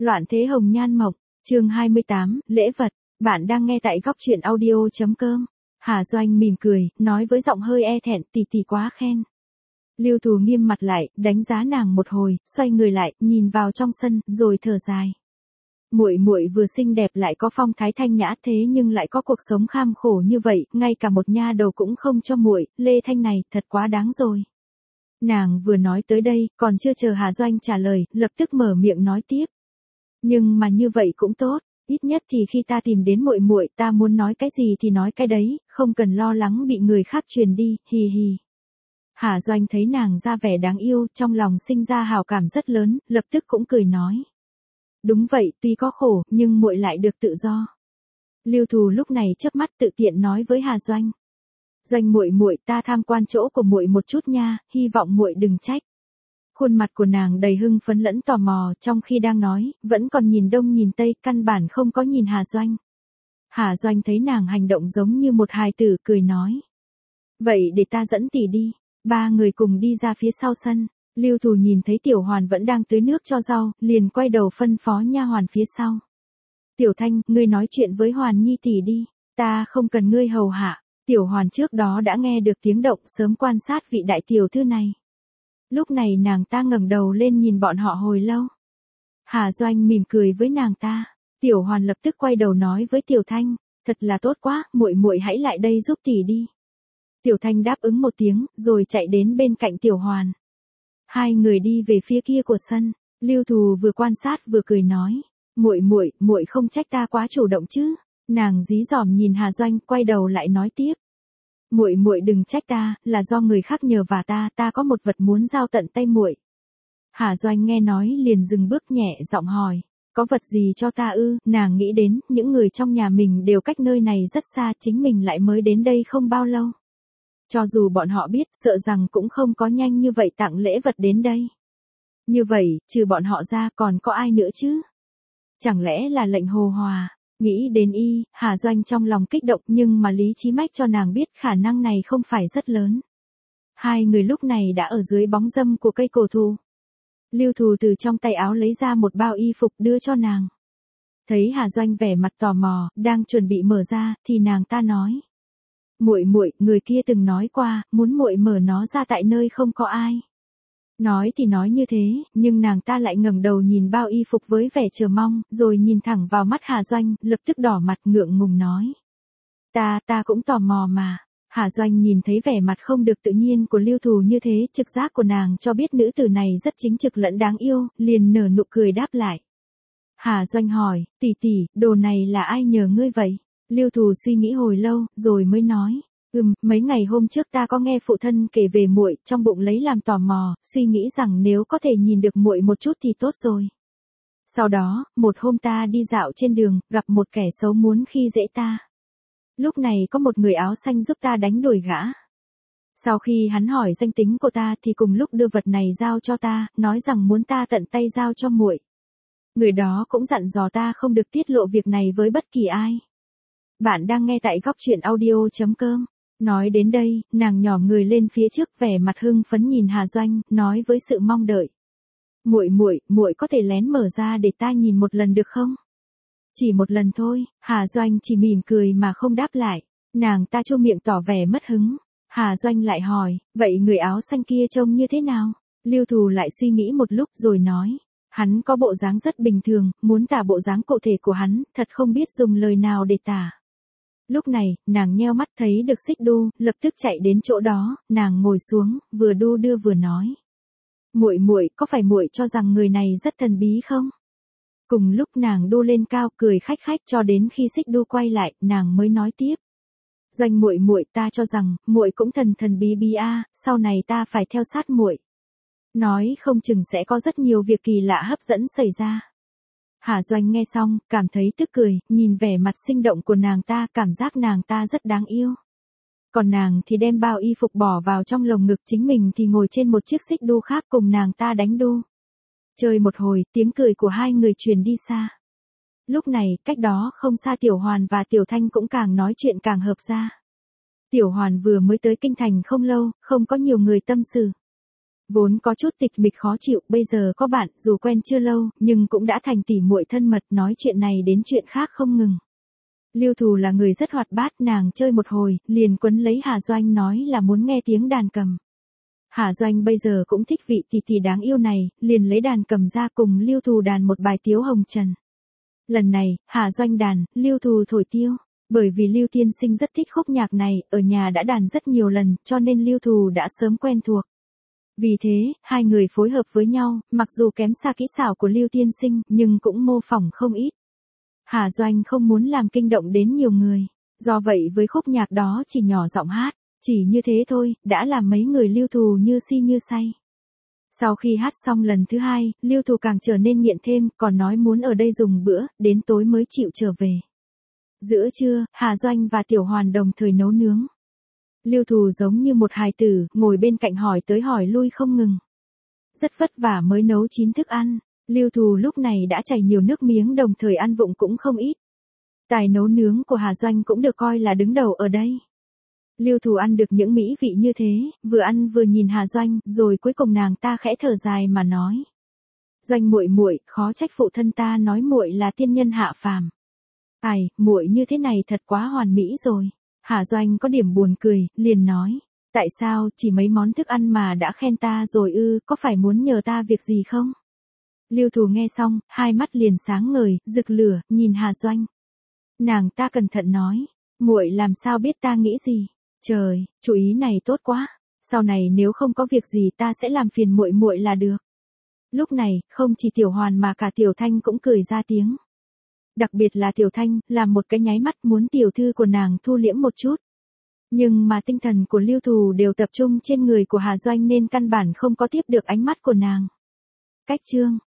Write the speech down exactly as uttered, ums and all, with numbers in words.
Loạn thế hồng nhan mộng, chương hai mươi tám, lễ vật. Bạn đang nghe tại góc truyện audio chấm com. Hà Doanh mỉm cười, nói với giọng hơi e thẹn, tỷ tỷ quá khen. Lưu Thù nghiêm mặt lại, đánh giá nàng một hồi, xoay người lại, nhìn vào trong sân, rồi thở dài. Muội muội vừa xinh đẹp lại có phong thái thanh nhã, thế nhưng lại có cuộc sống kham khổ như vậy, ngay cả một nha đầu cũng không cho muội, Lê Thanh này, thật quá đáng rồi. Nàng vừa nói tới đây, còn chưa chờ Hà Doanh trả lời, lập tức mở miệng nói tiếp. Nhưng mà như vậy cũng tốt, ít nhất thì khi ta tìm đến muội muội, ta muốn nói cái gì thì nói cái đấy, không cần lo lắng bị người khác truyền đi, hì hì. Hà Doanh thấy nàng ra vẻ đáng yêu, trong lòng sinh ra hào cảm rất lớn, lập tức cũng cười nói. Đúng vậy, tuy có khổ, nhưng muội lại được tự do. Lưu Thù lúc này chớp mắt tự tiện nói với Hà Doanh. Doanh muội muội, ta tham quan chỗ của muội một chút nha, hy vọng muội đừng trách. Khuôn mặt của nàng đầy hưng phấn lẫn tò mò, trong khi đang nói, vẫn còn nhìn đông nhìn tây, căn bản không có nhìn Hà Doanh. Hà Doanh thấy nàng hành động giống như một hài tử, cười nói. Vậy để ta dẫn tỷ đi. Ba người cùng đi ra phía sau sân. Lưu Thù nhìn thấy Tiểu Hoàn vẫn đang tưới nước cho rau, liền quay đầu phân phó nha hoàn phía sau. Tiểu Thanh, ngươi nói chuyện với Hoàn Nhi tỷ đi, ta không cần ngươi hầu hạ. Tiểu Hoàn trước đó đã nghe được tiếng động, sớm quan sát vị đại tiểu thư này. Lúc này nàng ta ngẩng đầu lên nhìn bọn họ hồi lâu. Hà Doanh mỉm cười với nàng ta. Tiểu Hoàn lập tức quay đầu nói với Tiểu Thanh, thật là tốt quá, muội muội hãy lại đây giúp tỷ đi. Tiểu Thanh đáp ứng một tiếng, rồi chạy đến bên cạnh Tiểu Hoàn. Hai người đi về phía kia của sân. Lưu Thù vừa quan sát vừa cười nói, muội muội, muội không trách ta quá chủ động chứ? Nàng dí dỏm nhìn Hà Doanh, quay đầu lại nói tiếp. Muội muội đừng trách ta, là do người khác nhờ vả ta, ta có một vật muốn giao tận tay muội. Hà Doanh nghe nói liền dừng bước, nhẹ giọng hỏi, có vật gì cho ta ư? Nàng nghĩ đến, những người trong nhà mình đều cách nơi này rất xa, chính mình lại mới đến đây không bao lâu. Cho dù bọn họ biết, sợ rằng cũng không có nhanh như vậy tặng lễ vật đến đây. Như vậy, trừ bọn họ ra còn có ai nữa chứ? Chẳng lẽ là lệnh Hồ Hòa? Nghĩ đến y, Hà Doanh trong lòng kích động, nhưng mà lý trí mách cho nàng biết khả năng này không phải rất lớn. Hai người lúc này đã ở dưới bóng râm của cây cổ thụ. Lưu Thù từ trong tay áo lấy ra một bao y phục đưa cho nàng. Thấy Hà Doanh vẻ mặt tò mò, đang chuẩn bị mở ra, thì nàng ta nói. Muội muội, người kia từng nói qua, muốn muội mở nó ra tại nơi không có ai. Nói thì nói như thế, nhưng nàng ta lại ngẩng đầu nhìn bao y phục với vẻ chờ mong, rồi nhìn thẳng vào mắt Hà Doanh, lập tức đỏ mặt ngượng ngùng nói. Ta, ta cũng tò mò mà. Hà Doanh nhìn thấy vẻ mặt không được tự nhiên của Lưu Thù như thế, trực giác của nàng cho biết nữ tử này rất chính trực lẫn đáng yêu, liền nở nụ cười đáp lại. Hà Doanh hỏi, tỷ tỷ, đồ này là ai nhờ ngươi vậy? Lưu Thù suy nghĩ hồi lâu, rồi mới nói. Ừm, mấy ngày hôm trước ta có nghe phụ thân kể về muội, trong bụng lấy làm tò mò, suy nghĩ rằng nếu có thể nhìn được muội một chút thì tốt rồi. Sau đó, một hôm ta đi dạo trên đường, gặp một kẻ xấu muốn khi dễ ta. Lúc này có một người áo xanh giúp ta đánh đuổi gã. Sau khi hắn hỏi danh tính của ta thì cùng lúc đưa vật này giao cho ta, nói rằng muốn ta tận tay giao cho muội. Người đó cũng dặn dò ta không được tiết lộ việc này với bất kỳ ai. Bạn đang nghe tại góc truyện audio chấm com. Nói đến đây, nàng nhỏm người lên phía trước, vẻ mặt hưng phấn nhìn Hà Doanh, nói với sự mong đợi. Muội muội, muội có thể lén mở ra để ta nhìn một lần được không? Chỉ một lần thôi. Hà Doanh chỉ mỉm cười mà không đáp lại. Nàng ta chu miệng tỏ vẻ mất hứng. Hà Doanh lại hỏi, vậy người áo xanh kia trông như thế nào? Lưu Thù lại suy nghĩ một lúc rồi nói. Hắn có bộ dáng rất bình thường, muốn tả bộ dáng cụ thể của hắn, thật không biết dùng lời nào để tả. Lúc này, nàng nheo mắt thấy được Xích Đu, lập tức chạy đến chỗ đó, nàng ngồi xuống, vừa đu đưa vừa nói. Muội muội, có phải muội cho rằng người này rất thần bí không? Cùng lúc nàng đu lên cao, cười khách khách cho đến khi Xích Đu quay lại, nàng mới nói tiếp. Doanh muội muội, ta cho rằng, muội cũng thần thần bí bí a, sau này ta phải theo sát muội. Nói không chừng sẽ có rất nhiều việc kỳ lạ hấp dẫn xảy ra. Hà Doanh nghe xong, cảm thấy tức cười, nhìn vẻ mặt sinh động của nàng ta, cảm giác nàng ta rất đáng yêu. Còn nàng thì đem bao y phục bỏ vào trong lồng ngực, chính mình thì ngồi trên một chiếc xích đu khác cùng nàng ta đánh đu. Chơi một hồi, tiếng cười của hai người truyền đi xa. Lúc này, cách đó không xa Tiểu Hoàn và Tiểu Thanh cũng càng nói chuyện càng hợp ra. Tiểu Hoàn vừa mới tới kinh thành không lâu, không có nhiều người tâm sự. Vốn có chút tịch mịch khó chịu, bây giờ có bạn, dù quen chưa lâu, nhưng cũng đã thành tỉ muội thân mật, nói chuyện này đến chuyện khác không ngừng. Lưu Thù là người rất hoạt bát, nàng chơi một hồi, liền quấn lấy Hà Doanh nói là muốn nghe tiếng đàn cầm. Hà Doanh bây giờ cũng thích vị tỷ tỷ đáng yêu này, liền lấy đàn cầm ra cùng Lưu Thù đàn một bài Tiếu Hồng Trần. Lần này, Hà Doanh đàn, Lưu Thù thổi tiêu. Bởi vì Lưu Tiên Sinh rất thích khúc nhạc này, ở nhà đã đàn rất nhiều lần, cho nên Lưu Thù đã sớm quen thuộc. Vì thế, hai người phối hợp với nhau, mặc dù kém xa kỹ xảo của Lưu Tiên Sinh, nhưng cũng mô phỏng không ít. Hà Doanh không muốn làm kinh động đến nhiều người, do vậy với khúc nhạc đó chỉ nhỏ giọng hát, chỉ như thế thôi, đã làm mấy người Lưu Thù như si như say. Sau khi hát xong lần thứ hai, Lưu Thù càng trở nên nghiện thêm, còn nói muốn ở đây dùng bữa, đến tối mới chịu trở về. Giữa trưa, Hà Doanh và Tiểu Hoàn đồng thời nấu nướng. Lưu Thù giống như một hài tử, ngồi bên cạnh hỏi tới hỏi lui không ngừng. Rất vất vả mới nấu chín thức ăn, Lưu Thù lúc này đã chảy nhiều nước miếng, đồng thời ăn vụng cũng không ít. Tài nấu nướng của Hà Doanh cũng được coi là đứng đầu ở đây. Lưu Thù ăn được những mỹ vị như thế, vừa ăn vừa nhìn Hà Doanh, rồi cuối cùng nàng ta khẽ thở dài mà nói: "Doanh muội muội, khó trách phụ thân ta nói muội là tiên nhân hạ phàm. Ai, muội như thế này thật quá hoàn mỹ rồi." Hà Doanh có điểm buồn cười, liền nói: "Tại sao, chỉ mấy món thức ăn mà đã khen ta rồi ư, có phải muốn nhờ ta việc gì không?" Lưu Thù nghe xong, hai mắt liền sáng ngời, rực lửa, nhìn Hà Doanh. Nàng ta cẩn thận nói: "Muội làm sao biết ta nghĩ gì? Trời, chủ ý này tốt quá. Sau này nếu không có việc gì ta sẽ làm phiền muội muội là được." Lúc này, không chỉ Tiểu Hoàn mà cả Tiểu Thanh cũng cười ra tiếng. Đặc biệt là Tiểu Thanh, làm một cái nháy mắt muốn tiểu thư của nàng thu liễm một chút. Nhưng mà tinh thần của Lưu Thù đều tập trung trên người của Hà Doanh nên căn bản không có tiếp được ánh mắt của nàng. Cách chương